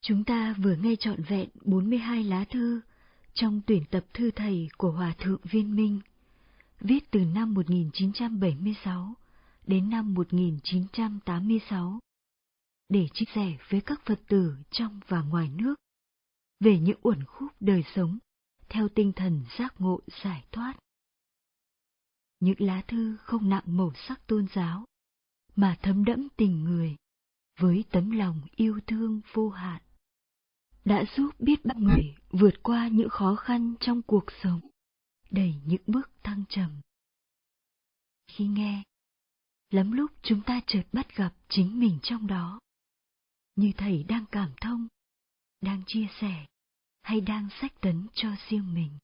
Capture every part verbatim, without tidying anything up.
Chúng ta vừa nghe trọn vẹn bốn mươi hai lá thư trong tuyển tập thư thầy của Hòa thượng Viên Minh, viết từ năm một nghìn chín trăm bảy mươi sáu đến năm một nghìn chín trăm tám mươi sáu, để chia sẻ với các Phật tử trong và ngoài nước về những uẩn khúc đời sống theo tinh thần giác ngộ giải thoát. Những lá thư không nặng màu sắc tôn giáo, mà thấm đẫm tình người với tấm lòng yêu thương vô hạn, đã giúp biết bao người vượt qua những khó khăn trong cuộc sống, đầy những bước thăng trầm. Khi nghe, lắm lúc chúng ta chợt bắt gặp chính mình trong đó, như thầy đang cảm thông, đang chia sẻ, hay đang xách tấn cho riêng mình.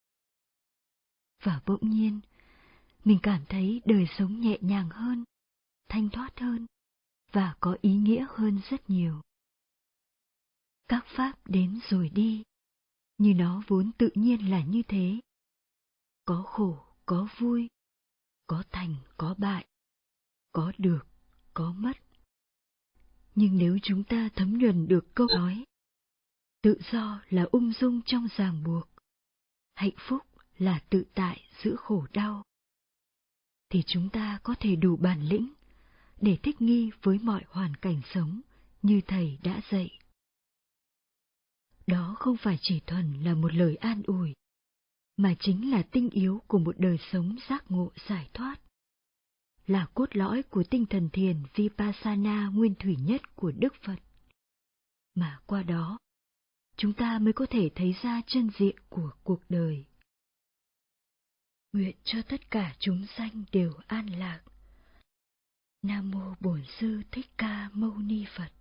Và bỗng nhiên, mình cảm thấy đời sống nhẹ nhàng hơn, thanh thoát hơn, và có ý nghĩa hơn rất nhiều. Các pháp đến rồi đi, như nó vốn tự nhiên là như thế. Có khổ, có vui, có thành, có bại, có được, có mất. Nhưng nếu chúng ta thấm nhuần được câu nói, tự do là ung dung trong ràng buộc, hạnh phúc là tự tại giữa khổ đau, thì chúng ta có thể đủ bản lĩnh để thích nghi với mọi hoàn cảnh sống như thầy đã dạy. Đó không phải chỉ thuần là một lời an ủi, mà chính là tinh yếu của một đời sống giác ngộ giải thoát, là cốt lõi của tinh thần thiền Vipassana nguyên thủy nhất của Đức Phật. Mà qua đó, chúng ta mới có thể thấy ra chân diện của cuộc đời. Nguyện cho tất cả chúng sanh đều an lạc. Nam mô Bổn Sư Thích Ca Mâu Ni Phật.